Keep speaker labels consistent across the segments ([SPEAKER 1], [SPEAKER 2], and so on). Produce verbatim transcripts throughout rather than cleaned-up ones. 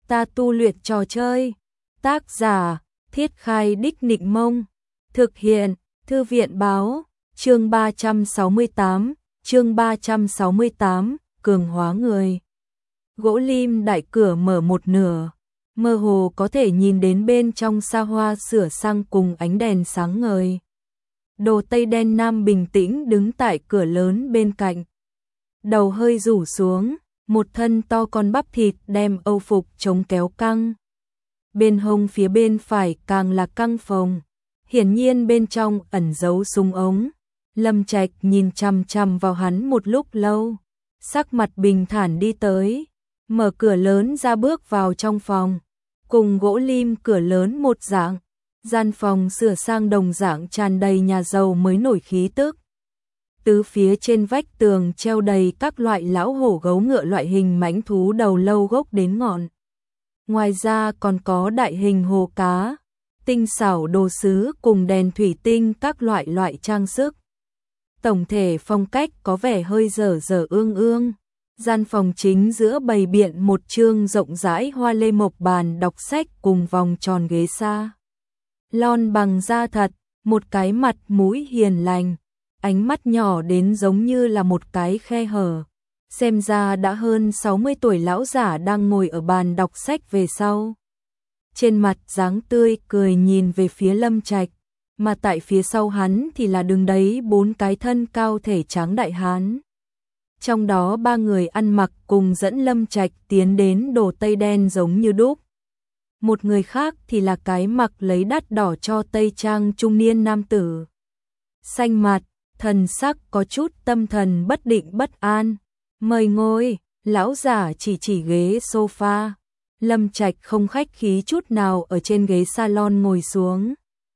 [SPEAKER 1] ta tu luyện trò chơi. Tác giả, Thiết Khai Đích Nịnh Mông. Thực hiện, Thư viện Báo. Chương ba trăm sáu mươi tám, chương ba trăm sáu mươi tám, cường hóa người. Gỗ lim đại cửa mở một nửa, mơ hồ có thể nhìn đến bên trong xa hoa sửa sang cùng ánh đèn sáng ngời. Đồ tây đen nam bình tĩnh đứng tại cửa lớn bên cạnh. Đầu hơi rủ xuống, một thân to con bắp thịt đem âu phục chống kéo căng. Bên hông phía bên phải càng là căng phồng, hiển nhiên bên trong ẩn giấu súng ống. Lâm Trạch nhìn chằm chằm vào hắn một lúc lâu, sắc mặt bình thản đi tới, mở cửa lớn ra bước vào trong phòng, cùng gỗ lim cửa lớn một dạng, gian phòng sửa sang đồng dạng tràn đầy nhà giàu mới nổi khí tức. Tứ phía trên vách tường treo đầy các loại lão hổ gấu ngựa loại hình mãnh thú đầu lâu gốc đến ngọn. Ngoài ra còn có đại hình hồ cá, tinh xảo đồ sứ cùng đèn thủy tinh các loại loại trang sức. Tổng thể phong cách có vẻ hơi dở dở ương ương. Gian phòng chính giữa bày biện một chương rộng rãi hoa lê mộc bàn đọc sách cùng vòng tròn ghế sa lon bằng da thật, một cái mặt mũi hiền lành, ánh mắt nhỏ đến giống như là một cái khe hở. Xem ra đã hơn sáu mươi tuổi lão giả đang ngồi ở bàn đọc sách về sau. Trên mặt dáng tươi cười nhìn về phía Lâm Trạch, mà tại phía sau hắn thì là đứng đấy bốn cái thân cao thể tráng đại hán. Trong đó ba người ăn mặc cùng dẫn Lâm Trạch tiến đến đồ tây đen giống như đúc. Một người khác thì là cái mặc lấy đắt đỏ cho tây trang trung niên nam tử. Xanh mặt, thần sắc có chút tâm thần bất định bất an. Mời ngồi, lão giả chỉ chỉ ghế sofa. Lâm Trạch không khách khí chút nào ở trên ghế salon ngồi xuống.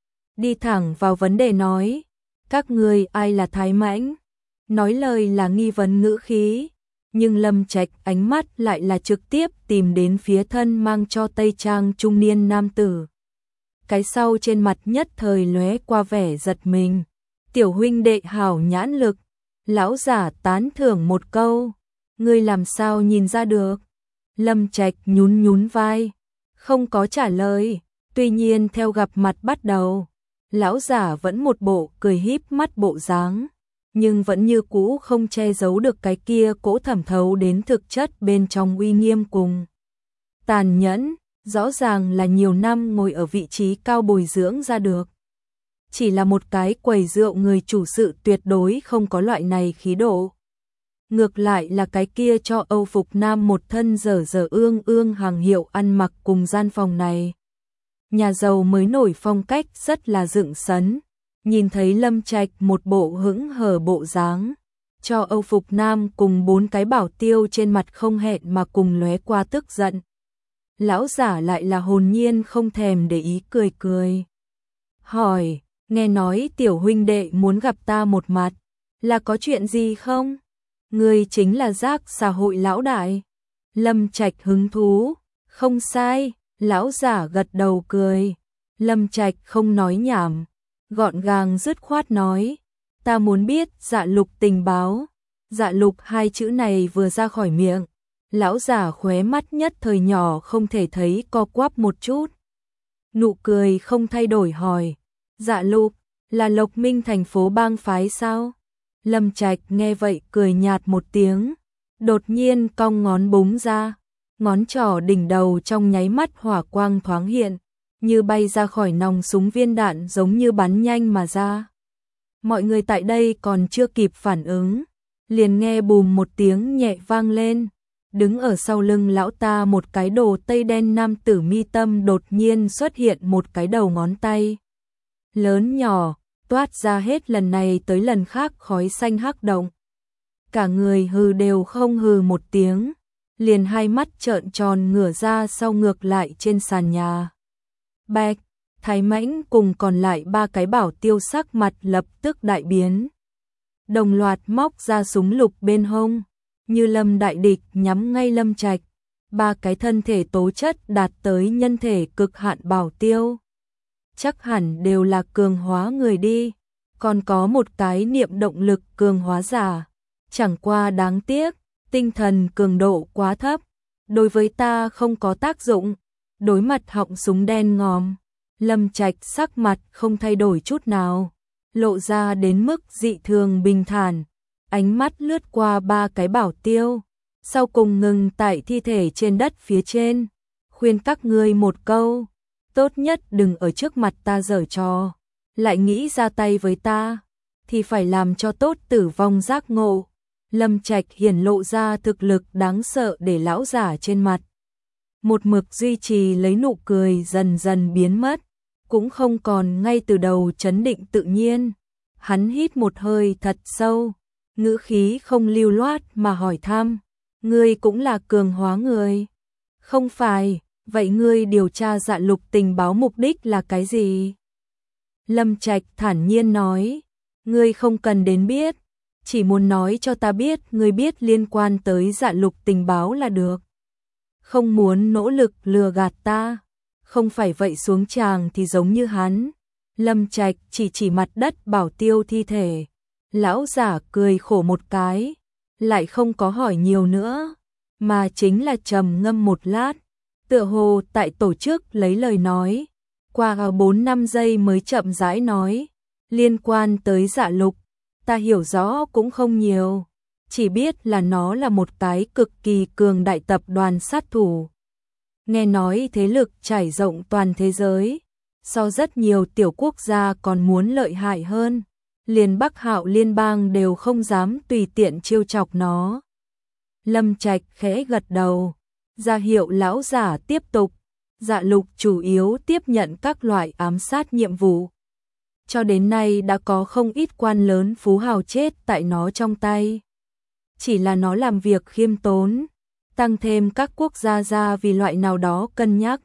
[SPEAKER 1] Đi thẳng vào vấn đề nói, các người ai là Thái Mãnh? Nói lời là nghi vấn ngữ khí, nhưng Lâm Trạch ánh mắt lại là trực tiếp tìm đến phía thân mang cho tây trang trung niên nam tử. Cái sau trên mặt nhất thời lóe qua vẻ giật mình. Tiểu huynh đệ hảo nhãn lực. Lão giả tán thưởng một câu, ngươi làm sao nhìn ra được? Lâm Trạch nhún nhún vai, không có trả lời. Tuy nhiên theo gặp mặt bắt đầu, lão giả vẫn một bộ cười híp mắt bộ dáng, nhưng vẫn như cũ không che giấu được cái kia cỗ thẩm thấu đến thực chất bên trong uy nghiêm cùng tàn nhẫn, rõ ràng là nhiều năm ngồi ở vị trí cao bồi dưỡng ra được. Chỉ là một cái quầy rượu người chủ sự tuyệt đối không có loại này khí độ. Ngược lại là cái kia cho âu phục nam một thân dở dở ương ương hàng hiệu ăn mặc cùng gian phòng này. Nhà giàu mới nổi phong cách rất là dựng sấn. Nhìn thấy Lâm Trạch một bộ hững hờ bộ dáng, cho âu phục nam cùng bốn cái bảo tiêu trên mặt không hẹn mà cùng lóe qua tức giận. Lão giả lại là hồn nhiên không thèm để ý cười cười. Hỏi, nghe nói tiểu huynh đệ muốn gặp ta một mặt, là có chuyện gì không? Người chính là Giác xã hội lão đại. Lâm Trạch hứng thú, không sai, lão giả gật đầu cười. Lâm Trạch không nói nhảm, gọn gàng dứt khoát nói, ta muốn biết Dạ Lục tình báo. Dạ Lục hai chữ này vừa ra khỏi miệng, lão giả khóe mắt nhất thời nhỏ không thể thấy co quắp một chút. Nụ cười không thay đổi hỏi, Dạ Lục là Lộc Minh thành phố bang phái sao? Lâm Trạch nghe vậy cười nhạt một tiếng, đột nhiên cong ngón búng ra, ngón trỏ đỉnh đầu trong nháy mắt hỏa quang thoáng hiện, như bay ra khỏi nòng súng viên đạn giống như bắn nhanh mà ra. Mọi người tại đây còn chưa kịp phản ứng, liền nghe bùm một tiếng nhẹ vang lên, đứng ở sau lưng lão ta một cái đồ tây đen nam tử mi tâm đột nhiên xuất hiện một cái đầu ngón tay. Lớn nhỏ, toát ra hết lần này tới lần khác khói xanh hắc động. Cả người hừ đều không hừ một tiếng, liền hai mắt trợn tròn ngửa ra sau ngược lại trên sàn nhà. Bạch, Thái Mãnh cùng còn lại ba cái bảo tiêu sắc mặt lập tức đại biến. Đồng loạt móc ra súng lục bên hông, như lâm đại địch nhắm ngay Lâm Trạch. Ba cái thân thể tố chất đạt tới nhân thể cực hạn bảo tiêu. Chắc hẳn đều là cường hóa người đi, còn có một cái niệm động lực cường hóa giả. Chẳng qua đáng tiếc, tinh thần cường độ quá thấp, đối với ta không có tác dụng. Đối mặt họng súng đen ngòm, Lâm Trạch sắc mặt không thay đổi chút nào, lộ ra đến mức dị thường bình thản, ánh mắt lướt qua ba cái bảo tiêu, sau cùng ngừng tại thi thể trên đất phía trên, khuyên các ngươi một câu, tốt nhất đừng ở trước mặt ta giở trò, lại nghĩ ra tay với ta, thì phải làm cho tốt tử vong giác ngộ. Lâm Trạch hiển lộ ra thực lực đáng sợ để lão giả trên mặt. Một mực duy trì lấy nụ cười dần dần biến mất, cũng không còn ngay từ đầu trấn định tự nhiên. Hắn hít một hơi thật sâu, ngữ khí không lưu loát mà hỏi thăm, ngươi cũng là cường hóa người? Không phải, vậy ngươi điều tra Dạ Lục tình báo mục đích là cái gì? Lâm Trạch thản nhiên nói, ngươi không cần đến biết, chỉ muốn nói cho ta biết ngươi biết liên quan tới Dạ Lục tình báo là được. Không muốn nỗ lực lừa gạt ta, không phải vậy xuống tràng thì giống như hắn. Lâm Trạch chỉ chỉ mặt đất bảo tiêu thi thể. Lão giả cười khổ một cái, lại không có hỏi nhiều nữa, mà chính là trầm ngâm một lát, tựa hồ tại tổ chức lấy lời nói, qua bốn năm giây mới chậm rãi nói, liên quan tới Dạ Lục, ta hiểu rõ cũng không nhiều, chỉ biết là nó là một cái cực kỳ cường đại tập đoàn sát thủ. Nghe nói thế lực trải rộng toàn thế giới, so rất nhiều tiểu quốc gia còn muốn lợi hại hơn, liền Bắc Hạo liên bang đều không dám tùy tiện trêu chọc nó. Lâm Trạch khẽ gật đầu, ra hiệu lão giả tiếp tục. Dạ Lục chủ yếu tiếp nhận các loại ám sát nhiệm vụ. Cho đến nay đã có không ít quan lớn phú hào chết tại nó trong tay. Chỉ là nó làm việc khiêm tốn, tăng thêm các quốc gia ra vì loại nào đó cân nhắc.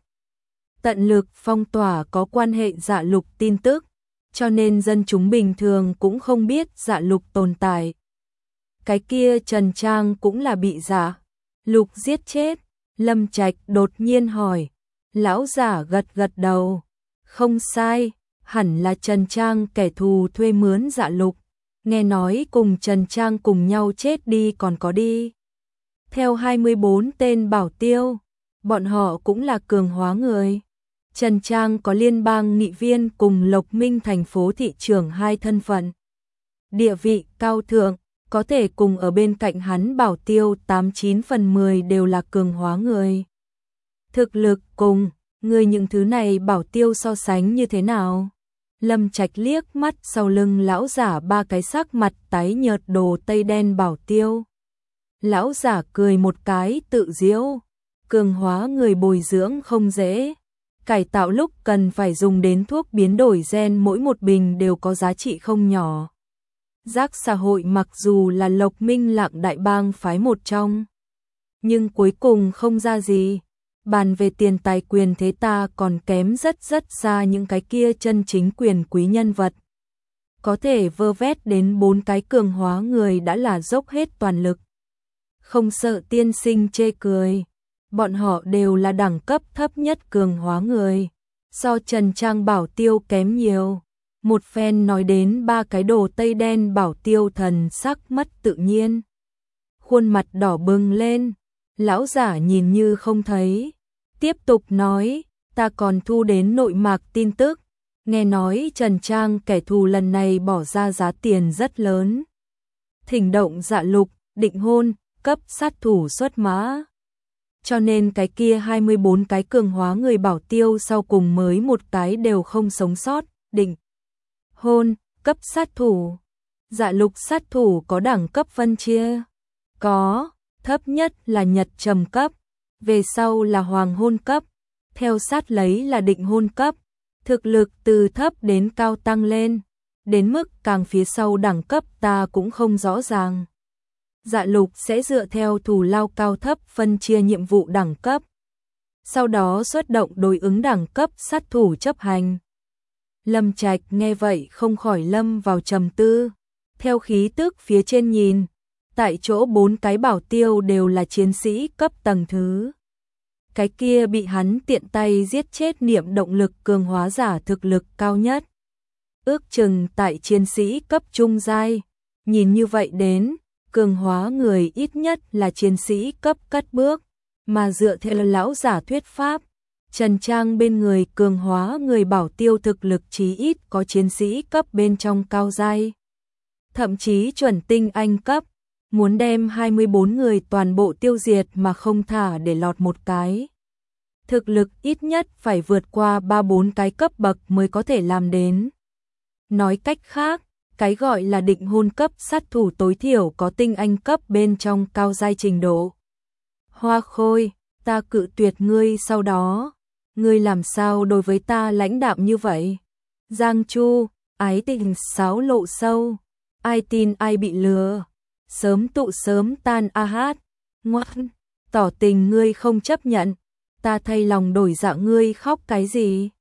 [SPEAKER 1] Tận lực phong tỏa có quan hệ Dạ Lục tin tức, cho nên dân chúng bình thường cũng không biết Dạ Lục tồn tại. Cái kia Trần Trang cũng là bị Dạ Lục giết chết. Lâm Trạch đột nhiên hỏi. Lão giả gật gật đầu. Không sai, hẳn là Trần Trang kẻ thù thuê mướn Dạ Lục. Nghe nói cùng Trần Trang cùng nhau chết đi còn có đi. Theo hai mươi bốn tên bảo tiêu, bọn họ cũng là cường hóa người. Trần Trang có liên bang nghị viên cùng Lộc Minh thành phố thị trưởng hai thân phận. Địa vị cao thượng, có thể cùng ở bên cạnh hắn bảo tiêu tám chín phần mười đều là cường hóa người. Thực lực cùng, người những thứ này bảo tiêu so sánh như thế nào? Lâm Trạch liếc mắt sau lưng lão giả ba cái sắc mặt tái nhợt đồ tây đen bảo tiêu. Lão giả cười một cái tự giễu, cường hóa người bồi dưỡng không dễ. Cải tạo lúc cần phải dùng đến thuốc biến đổi gen mỗi một bình đều có giá trị không nhỏ. Giác xã hội mặc dù là Lộc Minh Lạng đại bang phái một trong, nhưng cuối cùng không ra gì. Bàn về tiền tài quyền thế ta còn kém rất rất xa những cái kia chân chính quyền quý nhân vật. Có thể vơ vét đến bốn cái cường hóa người đã là dốc hết toàn lực. Không sợ tiên sinh chê cười. Bọn họ đều là đẳng cấp thấp nhất cường hóa người. So Trần Trang bảo tiêu kém nhiều. Một phen nói đến ba cái đồ tây đen bảo tiêu thần sắc mất tự nhiên. Khuôn mặt đỏ bừng lên. Lão giả nhìn như không thấy. Tiếp tục nói, ta còn thu đến nội mạc tin tức. Nghe nói Trần Trang kẻ thù lần này bỏ ra giá tiền rất lớn. Thỉnh động Dạ Lục, định hôn, cấp sát thủ xuất mã. Cho nên cái kia hai mươi bốn cái cường hóa người bảo tiêu sau cùng mới một cái đều không sống sót, định hôn, cấp sát thủ. Dạ Lục sát thủ có đẳng cấp phân chia? Có, thấp nhất là Nhật trầm cấp, về sau là hoàng hôn cấp, theo sát lấy là định hôn cấp, thực lực từ thấp đến cao tăng lên, đến mức càng phía sau đẳng cấp ta cũng không rõ ràng. Dạ Lục sẽ dựa theo thù lao cao thấp phân chia nhiệm vụ đẳng cấp, sau đó xuất động đối ứng đẳng cấp sát thủ chấp hành. Lâm Trạch nghe vậy không khỏi lâm vào trầm tư, theo khí tức phía trên nhìn, tại chỗ bốn cái bảo tiêu đều là chiến sĩ cấp tầng thứ. Cái kia bị hắn tiện tay giết chết niệm động lực cường hóa giả thực lực cao nhất. Ước chừng tại chiến sĩ cấp trung giai, nhìn như vậy đến, cường hóa người ít nhất là chiến sĩ cấp cất bước, Mà dựa theo lão giả thuyết pháp, Trần Trang bên người cường hóa người bảo tiêu thực lực chí ít có chiến sĩ cấp bên trong cao giai. Thậm chí chuẩn tinh anh cấp, muốn đem hai mươi bốn người toàn bộ tiêu diệt mà không thả để lọt một cái. Thực lực ít nhất phải vượt qua ba bốn cái cấp bậc mới có thể làm đến. Nói cách khác, cái gọi là định hôn cấp sát thủ tối thiểu có tinh anh cấp bên trong cao giai trình độ. Hoa Khôi, ta cự tuyệt ngươi sau đó. Ngươi làm sao đối với ta lãnh đạm như vậy? Giang Chu, ái tình sáo lộ sâu. Ai tin ai bị lừa. Sớm tụ sớm tan a hát. Ngoan, tỏ tình ngươi không chấp nhận. Ta thay lòng đổi dạ ngươi khóc cái gì?